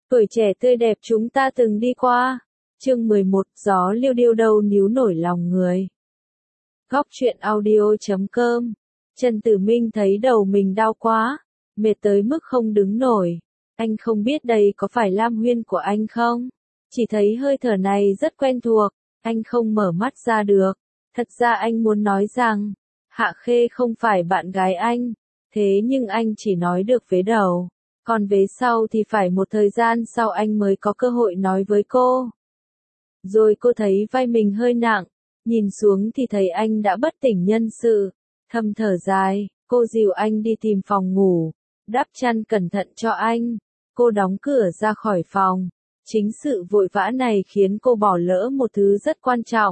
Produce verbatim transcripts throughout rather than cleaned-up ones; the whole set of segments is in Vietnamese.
Tuổi trẻ tươi đẹp chúng ta từng đi qua. Chương mười một, gió liêu điêu đâu níu nổi lòng người. Góc truyện audio chấm com. Trần Tử Minh thấy đầu mình đau quá, mệt tới mức không đứng nổi. Anh không biết đây có phải Lam Huyên của anh không? Chỉ thấy hơi thở này rất quen thuộc, anh không mở mắt ra được. Thật ra anh muốn nói rằng, Hạ Khê không phải bạn gái anh, thế nhưng anh chỉ nói được vế đầu. Còn vế sau thì phải một thời gian sau anh mới có cơ hội nói với cô. Rồi cô thấy vai mình hơi nặng, nhìn xuống thì thấy anh đã bất tỉnh nhân sự. Thầm thở dài, cô dìu anh đi tìm phòng ngủ, đắp chăn cẩn thận cho anh. Cô đóng cửa ra khỏi phòng. Chính sự vội vã này khiến cô bỏ lỡ một thứ rất quan trọng.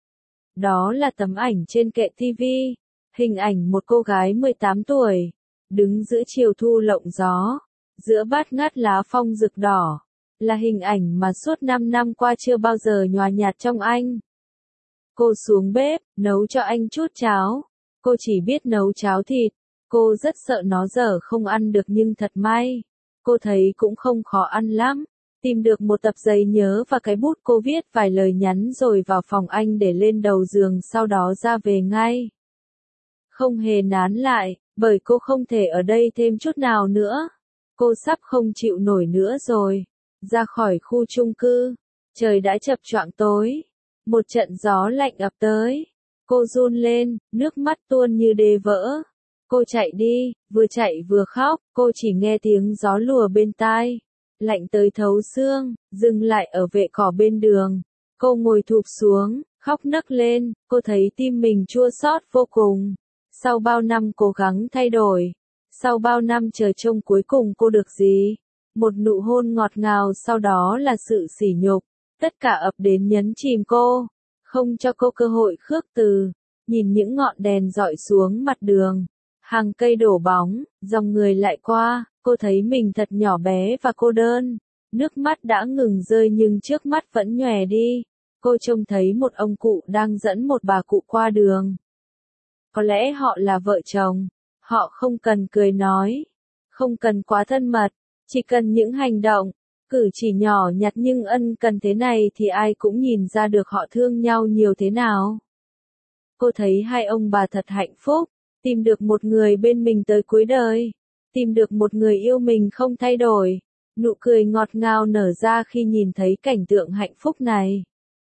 Đó là tấm ảnh trên kệ tivi, hình ảnh một cô gái mười tám tuổi, đứng giữa chiều thu lộng gió, giữa bát ngát lá phong rực đỏ, là hình ảnh mà suốt năm năm qua chưa bao giờ nhòa nhạt trong anh. Cô xuống bếp, nấu cho anh chút cháo, cô chỉ biết nấu cháo thịt, cô rất sợ nó dở không ăn được nhưng thật may, cô thấy cũng không khó ăn lắm. Tìm được một tập giấy nhớ và cái bút cô viết vài lời nhắn rồi vào phòng anh để lên đầu giường sau đó ra về ngay. Không hề nán lại, bởi cô không thể ở đây thêm chút nào nữa. Cô sắp không chịu nổi nữa rồi. Ra khỏi khu chung cư, trời đã chập choạng tối. Một trận gió lạnh ập tới. Cô run lên, nước mắt tuôn như đê vỡ. Cô chạy đi, vừa chạy vừa khóc, cô chỉ nghe tiếng gió lùa bên tai. Lạnh tới thấu xương, dừng lại ở vệ cỏ bên đường. Cô ngồi thụp xuống, khóc nấc lên, cô thấy tim mình chua xót vô cùng. Sau bao năm cố gắng thay đổi, sau bao năm chờ trông cuối cùng cô được gì? Một nụ hôn ngọt ngào sau đó là sự sỉ nhục, tất cả ập đến nhấn chìm cô, không cho cô cơ hội khước từ. Nhìn những ngọn đèn dọi xuống mặt đường, hàng cây đổ bóng, dòng người lại qua. Cô thấy mình thật nhỏ bé và cô đơn. Nước mắt đã ngừng rơi nhưng trước mắt vẫn nhòe đi. Cô trông thấy một ông cụ đang dẫn một bà cụ qua đường. Có lẽ họ là vợ chồng. Họ không cần cười nói, không cần quá thân mật, chỉ cần những hành động, cử chỉ nhỏ nhặt nhưng ân cần thế này thì ai cũng nhìn ra được họ thương nhau nhiều thế nào. Cô thấy hai ông bà thật hạnh phúc, tìm được một người bên mình tới cuối đời. Tìm được một người yêu mình không thay đổi, nụ cười ngọt ngào nở ra khi nhìn thấy cảnh tượng hạnh phúc này.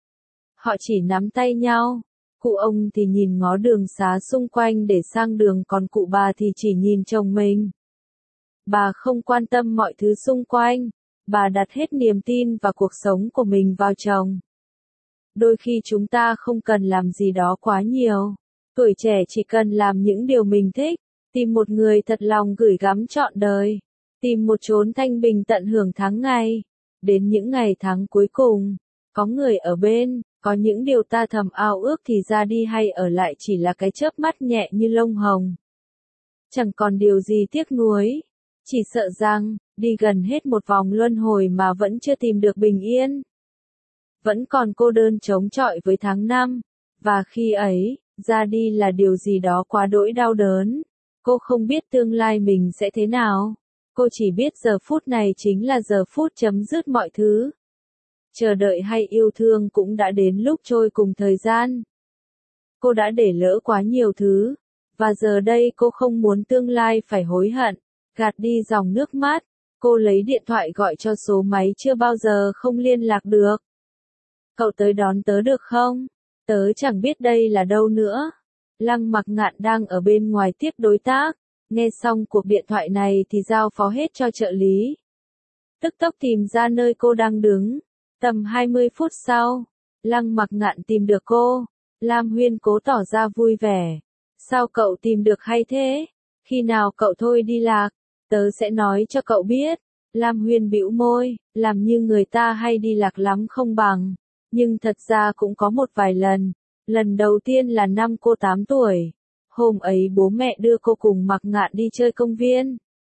Họ chỉ nắm tay nhau, cụ ông thì nhìn ngó đường xá xung quanh để sang đường còn cụ bà thì chỉ nhìn chồng mình. Bà không quan tâm mọi thứ xung quanh, bà đặt hết niềm tin và cuộc sống của mình vào chồng. Đôi khi chúng ta không cần làm gì đó quá nhiều, tuổi trẻ chỉ cần làm những điều mình thích. Tìm một người thật lòng gửi gắm trọn đời. Tìm một chốn thanh bình tận hưởng tháng ngày. Đến những ngày tháng cuối cùng, có người ở bên, có những điều ta thầm ao ước thì ra đi hay ở lại chỉ là cái chớp mắt nhẹ như lông hồng. Chẳng còn điều gì tiếc nuối. Chỉ sợ rằng, đi gần hết một vòng luân hồi mà vẫn chưa tìm được bình yên. Vẫn còn cô đơn chống chọi với tháng năm. Và khi ấy, ra đi là điều gì đó quá đỗi đau đớn. Cô không biết tương lai mình sẽ thế nào. Cô chỉ biết giờ phút này chính là giờ phút chấm dứt mọi thứ. Chờ đợi hay yêu thương cũng đã đến lúc trôi cùng thời gian. Cô đã để lỡ quá nhiều thứ. Và giờ đây cô không muốn tương lai phải hối hận. Gạt đi dòng nước mắt. Cô lấy điện thoại gọi cho số máy chưa bao giờ không liên lạc được. Cậu tới đón tớ được không? Tớ chẳng biết đây là đâu nữa. Lăng Mặc Ngạn đang ở bên ngoài tiếp đối tác, nghe xong cuộc điện thoại này thì giao phó hết cho trợ lý. Tức tốc tìm ra nơi cô đang đứng. Tầm hai mươi phút sau, Lăng Mặc Ngạn tìm được cô. Lam Huyên cố tỏ ra vui vẻ. Sao cậu tìm được hay thế? Khi nào cậu thôi đi lạc, tớ sẽ nói cho cậu biết. Lam Huyên bĩu môi, làm như người ta hay đi lạc lắm không bằng. Nhưng thật ra cũng có một vài lần. Lần đầu tiên là năm cô tám tuổi. Hôm ấy bố mẹ đưa cô cùng Mặc Ngạn đi chơi công viên.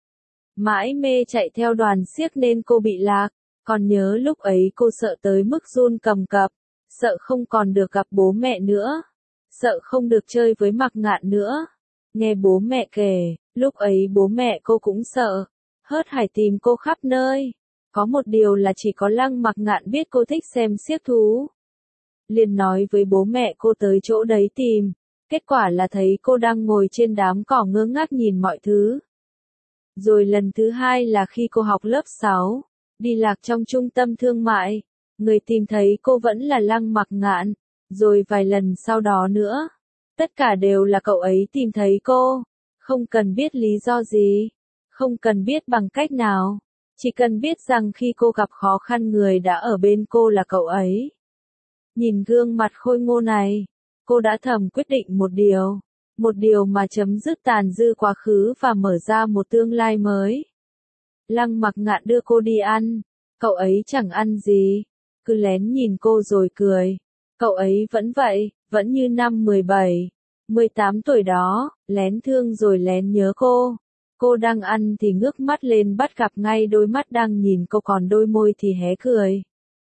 Mãi mê chạy theo đoàn xiếc nên cô bị lạc. Còn nhớ lúc ấy cô sợ tới mức run cầm cập. Sợ không còn được gặp bố mẹ nữa. Sợ không được chơi với Mặc Ngạn nữa. Nghe bố mẹ kể, lúc ấy bố mẹ cô cũng sợ. Hớt hải tìm cô khắp nơi. Có một điều là chỉ có Lăng Mặc Ngạn biết cô thích xem xiếc thú. Liền nói với bố mẹ cô tới chỗ đấy tìm, kết quả là thấy cô đang ngồi trên đám cỏ ngơ ngác nhìn mọi thứ. Rồi lần thứ hai là khi cô học lớp sáu, đi lạc trong trung tâm thương mại, người tìm thấy cô vẫn là Lăng Mặc Ngạn, rồi vài lần sau đó nữa. Tất cả đều là cậu ấy tìm thấy cô, không cần biết lý do gì, không cần biết bằng cách nào, chỉ cần biết rằng khi cô gặp khó khăn người đã ở bên cô là cậu ấy. Nhìn gương mặt khôi ngô này, cô đã thầm quyết định một điều, một điều mà chấm dứt tàn dư quá khứ và mở ra một tương lai mới. Lăng Mặc Ngạn đưa cô đi ăn, cậu ấy chẳng ăn gì, cứ lén nhìn cô rồi cười. Cậu ấy vẫn vậy, vẫn như năm mười bảy, mười tám tuổi đó, lén thương rồi lén nhớ cô. Cô đang ăn thì ngước mắt lên bắt gặp ngay đôi mắt đang nhìn cô, còn đôi môi thì hé cười.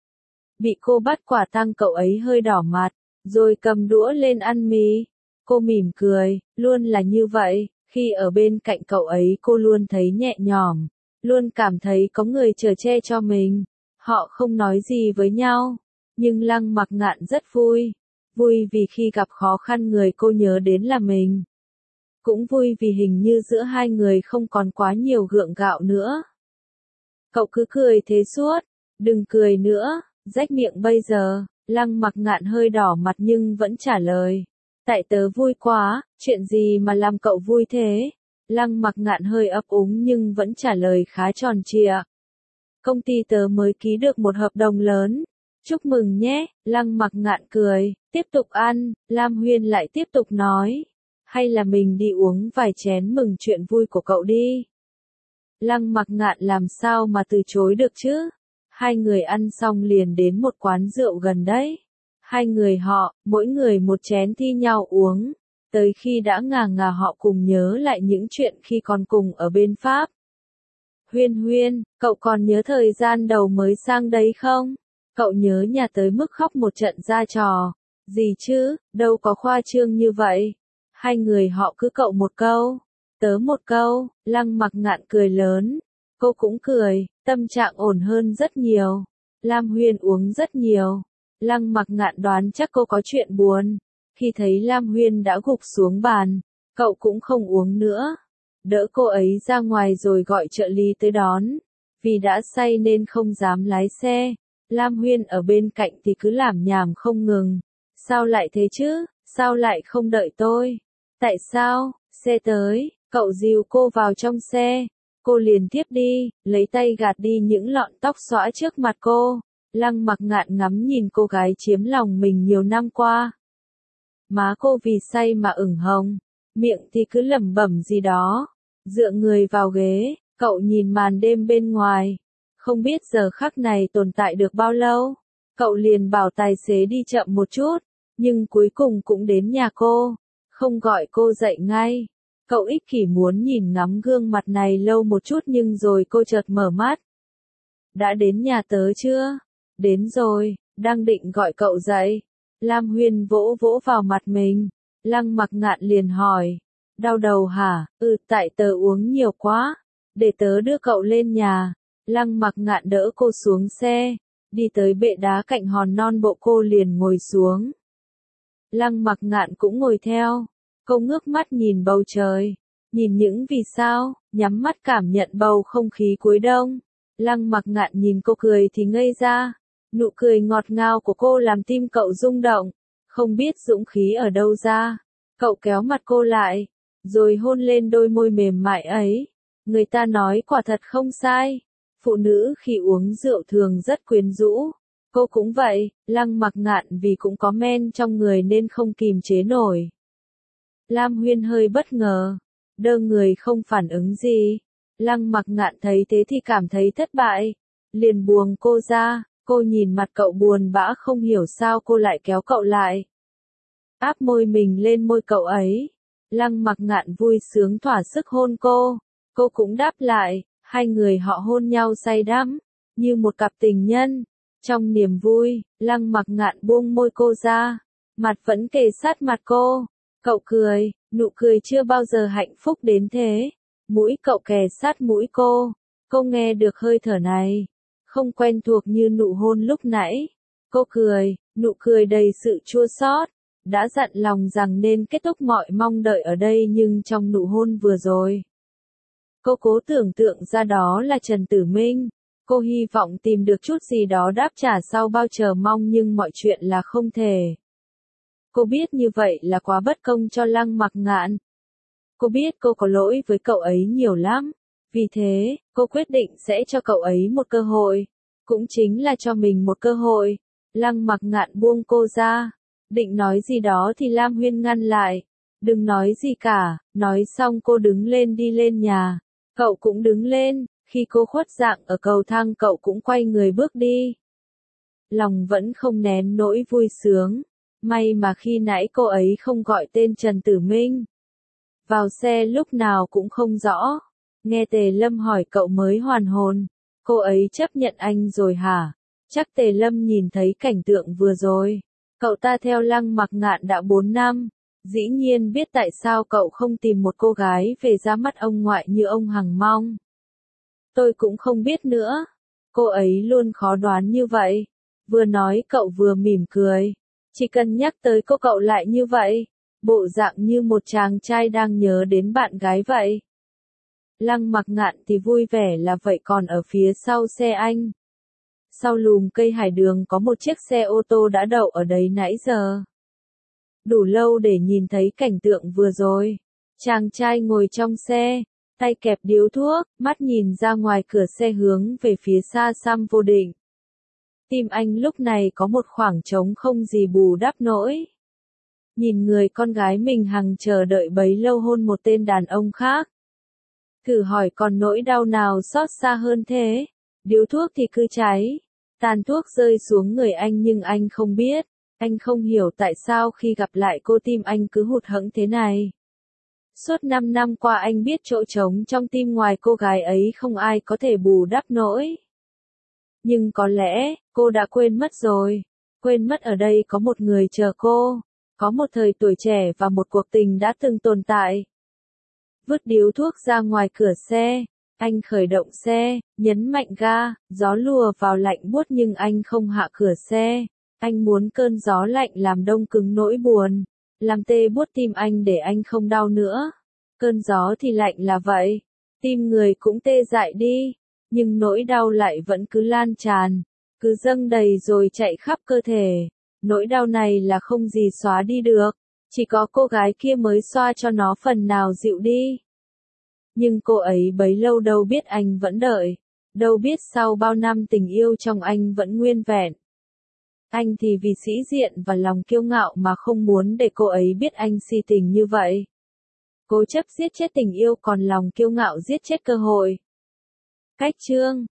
Bị cô bắt quả tang, cậu ấy hơi đỏ mặt, rồi cầm đũa lên ăn mì. Cô mỉm cười, luôn là như vậy, khi ở bên cạnh cậu ấy cô luôn thấy nhẹ nhõm, luôn cảm thấy có người chở che cho mình. Họ không nói gì với nhau, nhưng Lăng Mặc Ngạn rất vui. Vui vì khi gặp khó khăn người cô nhớ đến là mình. Cũng vui vì hình như giữa hai người không còn quá nhiều gượng gạo nữa. Cậu cứ cười thế suốt, đừng cười nữa, rách miệng bây giờ. Lăng Mặc Ngạn hơi đỏ mặt nhưng vẫn trả lời. Tại tớ vui quá, chuyện gì mà làm cậu vui thế? Lăng Mặc Ngạn hơi ấp úng nhưng vẫn trả lời khá tròn trịa. Công ty tớ mới ký được một hợp đồng lớn. Chúc mừng nhé, Lăng Mặc Ngạn cười, tiếp tục ăn. Lam Huyên lại tiếp tục nói. Hay là mình đi uống vài chén mừng chuyện vui của cậu đi. Lăng Mặc Ngạn làm sao mà từ chối được chứ? Hai người ăn xong liền đến một quán rượu gần đấy. Hai người họ, mỗi người một chén thi nhau uống. Tới khi đã ngà ngà họ cùng nhớ lại những chuyện khi còn cùng ở bên Pháp. Huyên Huyên, cậu còn nhớ thời gian đầu mới sang đấy không? Cậu nhớ nhà tới mức khóc một trận ra trò. Gì chứ, đâu có khoa trương như vậy. Hai người họ cứ cậu một câu, tớ một câu. Lăng Mặc Ngạn cười lớn. Cô cũng cười, tâm trạng ổn hơn rất nhiều. Lam Huyên uống rất nhiều. Lăng Mặc Ngạn đoán chắc cô có chuyện buồn. Khi thấy Lam Huyên đã gục xuống bàn, cậu cũng không uống nữa. Đỡ cô ấy ra ngoài rồi gọi trợ lý tới đón. Vì đã say nên không dám lái xe. Lam Huyên ở bên cạnh thì cứ lảm nhảm không ngừng. Sao lại thế chứ? Sao lại không đợi tôi? Tại sao? Xe tới, cậu dìu cô vào trong xe. Cô liền tiếp đi, lấy tay gạt đi những lọn tóc xõa trước mặt cô. Lăng Mặc Ngạn ngắm nhìn cô gái chiếm lòng mình nhiều năm qua. Má cô vì say mà ửng hồng, miệng thì cứ lẩm bẩm gì đó. Dựa người vào ghế, cậu nhìn màn đêm bên ngoài. Không biết giờ khắc này tồn tại được bao lâu. Cậu liền bảo tài xế đi chậm một chút, nhưng cuối cùng cũng đến nhà cô. Không gọi cô dậy ngay. Cậu ích kỷ muốn nhìn ngắm gương mặt này lâu một chút nhưng rồi cô chợt mở mắt. Đã đến nhà tớ chưa? Đến rồi, đang định gọi cậu dậy. Lam Huyên vỗ vỗ vào mặt mình. Lăng Mặc Ngạn liền hỏi. Đau đầu hả? Ừ, tại tớ uống nhiều quá. Để tớ đưa cậu lên nhà. Lăng Mặc Ngạn đỡ cô xuống xe. Đi tới bệ đá cạnh hòn non bộ, cô liền ngồi xuống. Lăng Mặc Ngạn cũng ngồi theo. Cô ngước mắt nhìn bầu trời. Nhìn những vì sao, nhắm mắt cảm nhận bầu không khí cuối đông. Lăng Mặc Ngạn nhìn cô cười thì ngây ra. Nụ cười ngọt ngào của cô làm tim cậu rung động. Không biết dũng khí ở đâu ra. Cậu kéo mặt cô lại, rồi hôn lên đôi môi mềm mại ấy. Người ta nói quả thật không sai. Phụ nữ khi uống rượu thường rất quyến rũ. Cô cũng vậy. Lăng Mặc Ngạn vì cũng có men trong người nên không kìm chế nổi. Lam Huyên hơi bất ngờ. Đơ người không phản ứng gì. Lăng Mặc Ngạn thấy thế thì cảm thấy thất bại. Liền buông cô ra. Cô nhìn mặt cậu buồn bã không hiểu sao cô lại kéo cậu lại. Áp môi mình lên môi cậu ấy. Lăng Mặc Ngạn vui sướng thỏa sức hôn cô. Cô cũng đáp lại. Hai người họ hôn nhau say đắm, như một cặp tình nhân. Trong niềm vui, Lăng Mặc Ngạn buông môi cô ra. Mặt vẫn kề sát mặt cô. Cậu cười, nụ cười chưa bao giờ hạnh phúc đến thế. Mũi cậu kề sát mũi cô. Cô nghe được hơi thở này. không quen thuộc như nụ hôn lúc nãy. Cô cười, nụ cười đầy sự chua xót, đã dặn lòng rằng nên kết thúc mọi mong đợi ở đây nhưng trong nụ hôn vừa rồi. Cô cố tưởng tượng ra đó là Trần Tử Minh. Cô hy vọng tìm được chút gì đó đáp trả sau bao chờ mong nhưng mọi chuyện là không thể. Cô biết như vậy là quá bất công cho Lăng Mặc Ngạn. Cô biết cô có lỗi với cậu ấy nhiều lắm. Vì thế, cô quyết định sẽ cho cậu ấy một cơ hội. Cũng chính là cho mình một cơ hội. Lăng Mặc Ngạn buông cô ra. Định nói gì đó thì Lam Huyên ngăn lại. Đừng nói gì cả. Nói xong cô đứng lên đi lên nhà. Cậu cũng đứng lên. Khi cô khuất dạng ở cầu thang cậu cũng quay người bước đi. Lòng vẫn không nén nỗi vui sướng. May mà khi nãy cô ấy không gọi tên Trần Tử Minh. Vào xe lúc nào cũng không rõ. Nghe Tề Lâm hỏi cậu mới hoàn hồn. Cô ấy chấp nhận anh rồi hả? Chắc Tề Lâm nhìn thấy cảnh tượng vừa rồi. Cậu ta theo Lăng Mặc Ngạn đã bốn năm. Dĩ nhiên biết tại sao cậu không tìm một cô gái về ra mắt ông ngoại như ông hằng mong. Tôi cũng không biết nữa. Cô ấy luôn khó đoán như vậy. Vừa nói cậu vừa mỉm cười. Chỉ cần nhắc tới cô cậu lại như vậy. Bộ dạng như một chàng trai đang nhớ đến bạn gái vậy. Lăng Mặc Ngạn thì vui vẻ là vậy còn ở phía sau xe anh. Sau lùm cây hải đường có một chiếc xe ô tô đã đậu ở đấy nãy giờ. Đủ lâu để nhìn thấy cảnh tượng vừa rồi. Chàng trai ngồi trong xe. Tay kẹp điếu thuốc, mắt nhìn ra ngoài cửa xe hướng về phía xa xăm vô định. Tim anh lúc này có một khoảng trống không gì bù đắp nổi. Nhìn người con gái mình hằng chờ đợi bấy lâu hôn một tên đàn ông khác. Thử hỏi còn nỗi đau nào xót xa hơn thế? Điếu thuốc thì cứ cháy. Tàn thuốc rơi xuống người anh nhưng anh không biết. Anh không hiểu tại sao khi gặp lại cô tim anh cứ hụt hẫng thế này. Suốt năm năm qua anh biết chỗ trống trong tim ngoài cô gái ấy không ai có thể bù đắp nổi. Nhưng có lẽ, cô đã quên mất rồi. Quên mất ở đây có một người chờ cô. Có một thời tuổi trẻ và một cuộc tình đã từng tồn tại. Vứt điếu thuốc ra ngoài cửa xe. Anh khởi động xe, nhấn mạnh ga, gió lùa vào lạnh buốt nhưng anh không hạ cửa xe. Anh muốn cơn gió lạnh làm đông cứng nỗi buồn. Làm tê buốt tim anh để anh không đau nữa. Cơn gió thì lạnh là vậy. Tim người cũng tê dại đi. Nhưng nỗi đau lại vẫn cứ lan tràn. Cứ dâng đầy rồi chạy khắp cơ thể. Nỗi đau này là không gì xóa đi được. Chỉ có cô gái kia mới xoa cho nó phần nào dịu đi. Nhưng cô ấy bấy lâu đâu biết anh vẫn đợi. Đâu biết sau bao năm tình yêu trong anh vẫn nguyên vẹn. Anh thì vì sĩ diện và lòng kiêu ngạo mà không muốn để cô ấy biết anh si tình như vậy. Cố chấp giết chết tình yêu còn lòng kiêu ngạo giết chết cơ hội. Cách chương